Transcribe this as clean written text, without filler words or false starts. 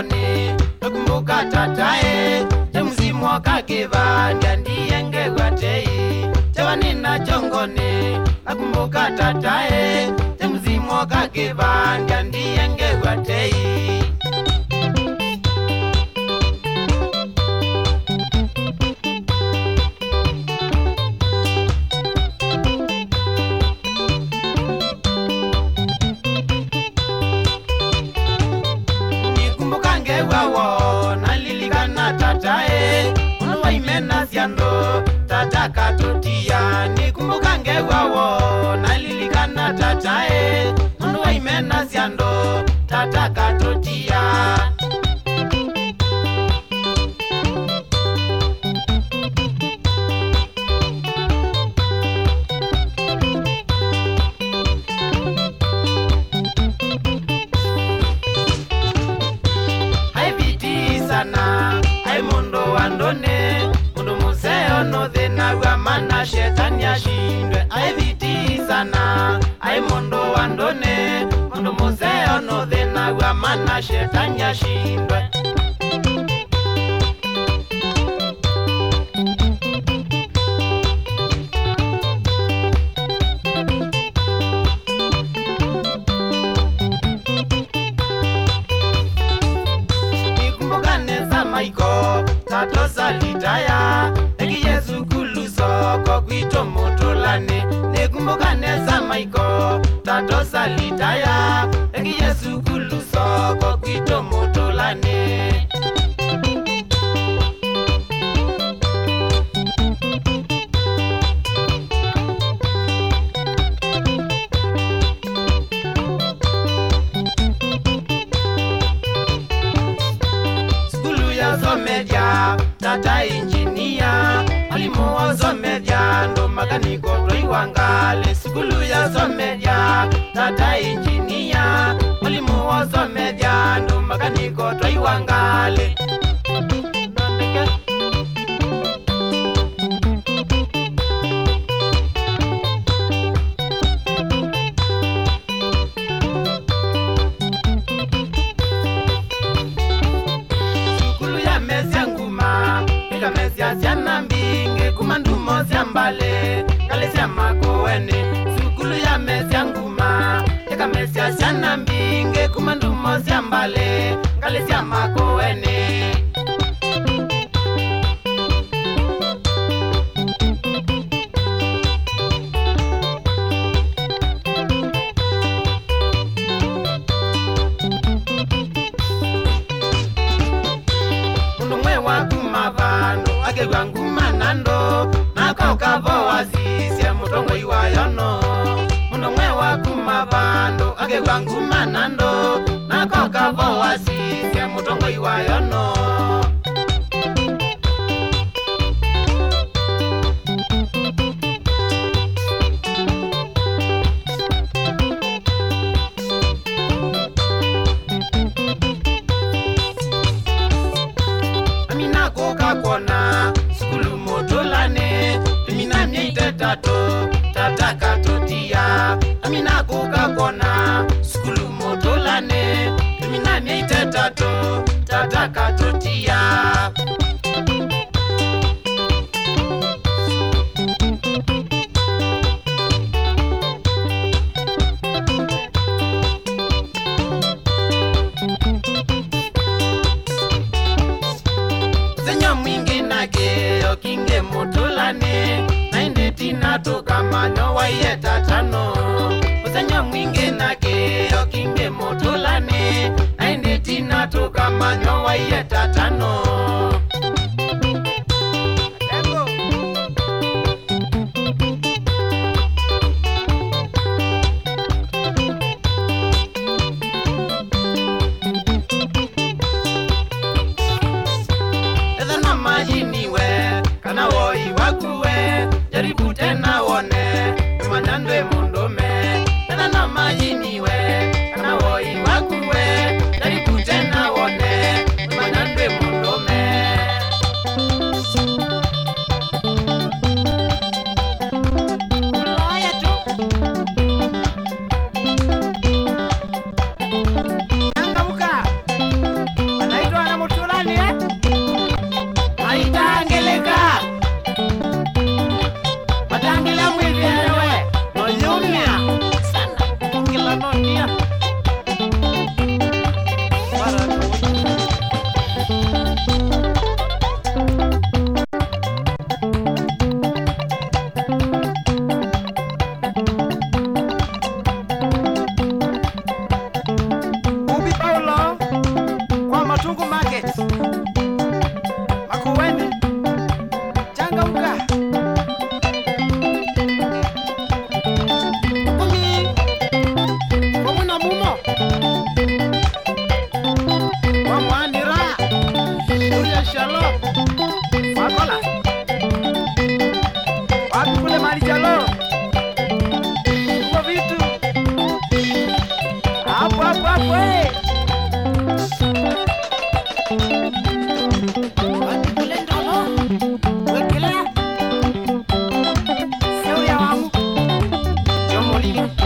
chongoni nakumbuka tatae temzimu wakakivandya ndiyenge gwatei tewanina chongoni nakumbuka tatae temzimu wakakivandya ndiyenge gwatei Tataka totia nikumbuka ngewawo nalilikana tatae mundu wa imena siando tataka totia haiviti sana hai mundu wandone no thina gwa mana shetani ashindwe aiviti sana ai mondo wandone mondo museo no thina gwa mana shetani ashindwe nikumbukane za maiko tato salitaya Yesu kuluso kwa kwito motolane nekumbukane za maiko tato salitaya Yesu kuluso kwa kwito motolane skulu ya somedia tata injinia mwalimu wa somedia ndo makaniko toiwangale skulu ya somedia tata injinia mwalimu wa somedia ndo makaniko toiwangale Siana mbinge kumandumo siambale kale siamakoweni sukulu ya mesia nguma eka mesia siana mbinge kumandumo siambale kale siamakoweni Agewanguma nando nakokavo wasisye mutongo iwayono muno mwewa kumavando agewanguma nando nakokavo wasisye mutongo iwayono kona skulu motolane tumina myeite tato tataka totia amina kuka kona skulu motolane tumina myeite tato tataka totia kinge motolane nainde tina toka manyo wa yeta tano usenya mwinge nake kinge motolane nainde tina toka manyo wa yeta tano Bye.